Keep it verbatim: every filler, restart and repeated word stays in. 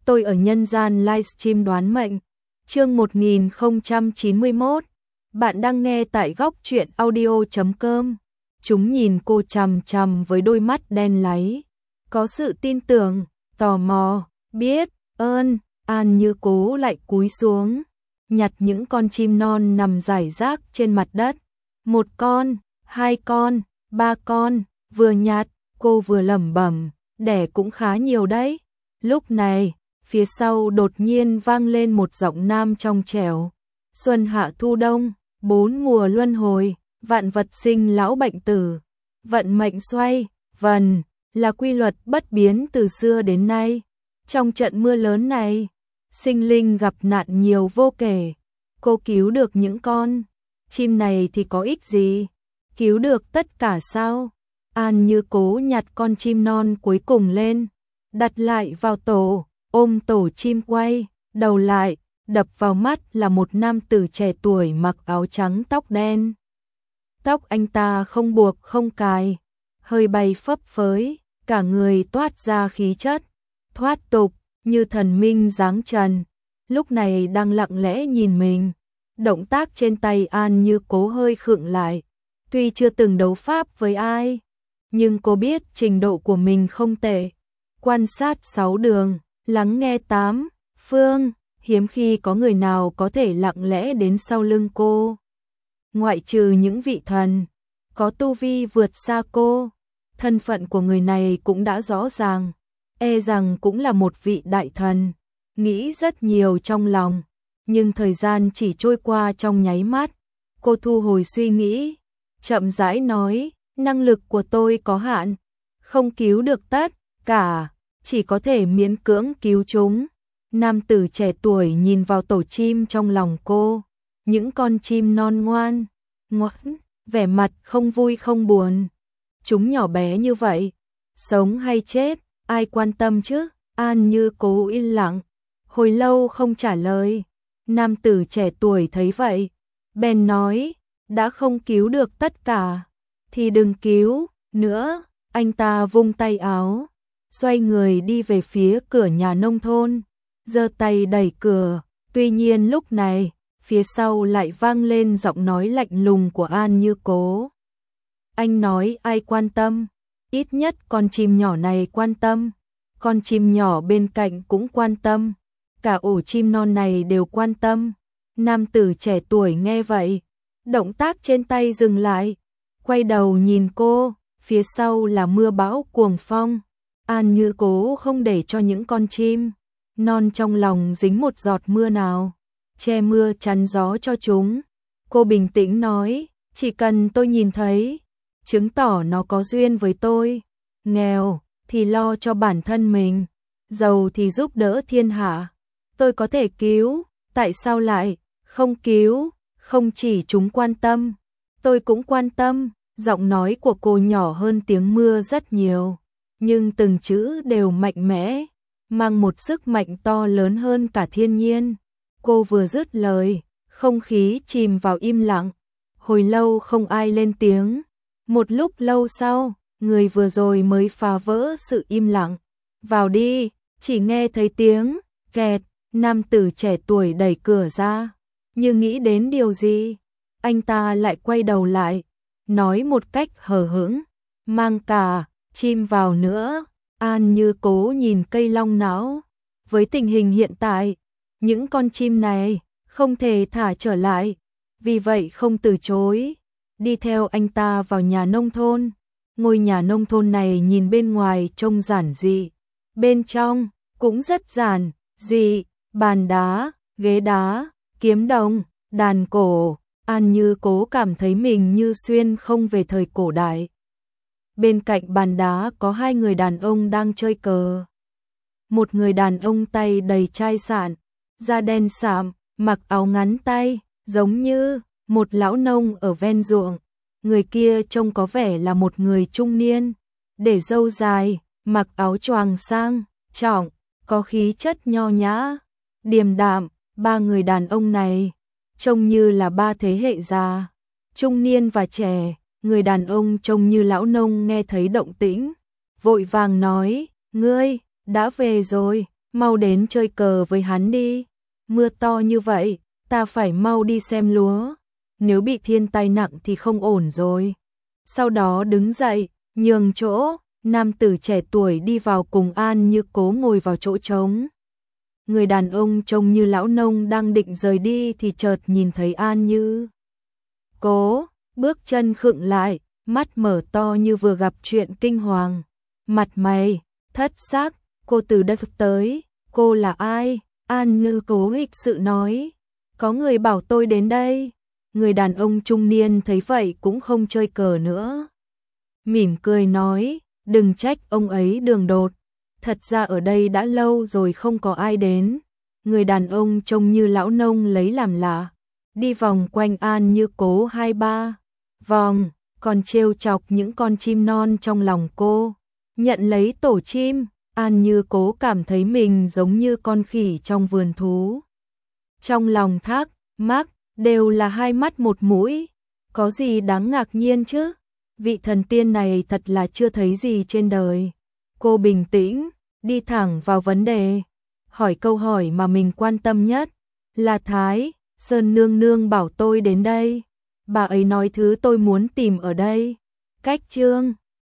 tôi ở nhân gian livestream đoán mệnh. Chương một nghìn không trăm chín mươi mốt. Bạn đang nghe tại góc truyện audio chấm com. Chúng nhìn cô chằm chằm với đôi mắt đen láy, có sự tin tưởng, tò mò, biết ơn. An Như Cố lại cúi xuống, nhặt những con chim non nằm rải rác trên mặt đất. Một con, hai con, ba con, vừa nhặt, cô vừa lẩm bẩm, đẻ cũng khá nhiều đấy. Lúc này, phía sau đột nhiên vang lên một giọng nam trong trẻo. Xuân hạ thu đông, bốn mùa luân hồi, vạn vật sinh lão bệnh tử, vận mệnh xoay vần, là quy luật bất biến từ xưa đến nay. Trong trận mưa lớn này, sinh linh gặp nạn nhiều vô kể. Cô cứu được những con chim này thì có ích gì? Cứu được tất cả sao? An Như Cố nhặt con chim non cuối cùng lên, đặt lại vào tổ, ôm tổ chim quay đầu lại, đập vào mắt là một nam tử trẻ tuổi mặc áo trắng tóc đen. Tóc anh ta không buộc không cài, hơi bay phấp phới, cả người toát ra khí chất thoát tục như thần minh dáng trần. Lúc này đang lặng lẽ nhìn mình. Động tác trên tay An Như Cố hơi khựng lại. Tuy chưa từng đấu pháp với ai, nhưng cô biết trình độ của mình không tệ. Quan sát sáu đường, lắng nghe tám phương, hiếm khi có người nào có thể lặng lẽ đến sau lưng cô. Ngoại trừ những vị thần có tu vi vượt xa cô, thân phận của người này cũng đã rõ ràng, e rằng cũng là một vị đại thần. Nghĩ rất nhiều trong lòng, nhưng thời gian chỉ trôi qua trong nháy mắt. Cô thu hồi suy nghĩ, chậm rãi nói, năng lực của tôi có hạn, không cứu được tất cả, chỉ có thể miễn cưỡng cứu chúng. Nam tử trẻ tuổi nhìn vào tổ chim trong lòng cô, những con chim non ngoan, ngoãn, vẻ mặt không vui không buồn. Chúng nhỏ bé như vậy, sống hay chết, ai quan tâm chứ? An Như Cố yên lặng, hồi lâu không trả lời. Nam tử trẻ tuổi thấy vậy, bèn nói, đã không cứu được tất cả, thì đừng cứu nữa. Anh ta vung tay áo, xoay người đi về phía cửa nhà nông thôn, giơ tay đẩy cửa. Tuy nhiên lúc này, phía sau lại vang lên giọng nói lạnh lùng của An Như Cố. Anh nói ai quan tâm? Ít nhất con chim nhỏ này quan tâm, con chim nhỏ bên cạnh cũng quan tâm, cả ổ chim non này đều quan tâm. Nam tử trẻ tuổi nghe vậy, động tác trên tay dừng lại, quay đầu nhìn cô, phía sau là mưa bão cuồng phong. An Như Cố không để cho những con chim non trong lòng dính một giọt mưa nào, che mưa chắn gió cho chúng. Cô bình tĩnh nói, chỉ cần tôi nhìn thấy, chứng tỏ nó có duyên với tôi. Nghèo thì lo cho bản thân mình, giàu thì giúp đỡ thiên hạ. Tôi có thể cứu, tại sao lại không cứu? Không chỉ chúng quan tâm, tôi cũng quan tâm. Giọng nói của cô nhỏ hơn tiếng mưa rất nhiều, nhưng từng chữ đều mạnh mẽ, mang một sức mạnh to lớn hơn cả thiên nhiên. Cô vừa dứt lời, không khí chìm vào im lặng, hồi lâu không ai lên tiếng. Một lúc lâu sau, người vừa rồi mới phá vỡ sự im lặng. Vào đi. Chỉ nghe thấy tiếng kẹt, nam tử trẻ tuổi đẩy cửa ra, như nghĩ đến điều gì, anh ta lại quay đầu lại, nói một cách hờ hững, mang cả chim vào nữa. An Như Cố nhìn cây long não, với tình hình hiện tại, những con chim này không thể thả trở lại, vì vậy không từ chối, đi theo anh ta vào nhà nông thôn. Ngôi nhà nông thôn này nhìn bên ngoài trông giản dị, bên trong cũng rất giản dị, bàn đá, ghế đá, kiếm đồng, đàn cổ. An Như Cố cảm thấy mình như xuyên không về thời cổ đại. Bên cạnh bàn đá có hai người đàn ông đang chơi cờ. Một người đàn ông tay đầy chai sạn, da đen sạm, mặc áo ngắn tay, giống như một lão nông ở ven ruộng. Người kia trông có vẻ là một người trung niên, để râu dài, mặc áo choàng sang trọng, có khí chất nho nhã, điềm đạm. Ba người đàn ông này trông như là ba thế hệ già, trung niên và trẻ. Người đàn ông trông như lão nông nghe thấy động tĩnh, vội vàng nói, ngươi đã về rồi. mau đến chơi cờ với hắn đi. Mưa to như vậy, ta phải mau đi xem lúa. Nếu bị thiên tai nặng thì không ổn rồi. Sau đó đứng dậy, nhường chỗ, nam tử trẻ tuổi đi vào cùng An Như Cố ngồi vào chỗ trống. Người đàn ông trông như lão nông đang định rời đi thì chợt nhìn thấy An Như Cố, bước chân khựng lại, mắt mở to như vừa gặp chuyện kinh hoàng. Mặt mày thất sắc, cô từ đâu tới, cô là ai? An Như Cố lịch sự nói, có người bảo tôi đến đây. Người đàn ông trung niên thấy vậy cũng không chơi cờ nữa. Mỉm cười nói, đừng trách ông ấy đường đột. Thật ra ở đây đã lâu rồi không có ai đến. Người đàn ông trông như lão nông lấy làm lạ, đi vòng quanh An Như Cố hai ba vòng, còn trêu chọc những con chim non trong lòng cô. Nhận lấy tổ chim, An Như Cố cảm thấy mình giống như con khỉ trong vườn thú. Trong lòng thắc mắc, đều là hai mắt một mũi, có gì đáng ngạc nhiên chứ? Vị thần tiên này thật là chưa thấy gì trên đời. Cô bình tĩnh, đi thẳng vào vấn đề, hỏi câu hỏi mà mình quan tâm nhất. Là Thái Sơn nương nương bảo tôi đến đây. Bà ấy nói thứ tôi muốn tìm ở đây. Cách chương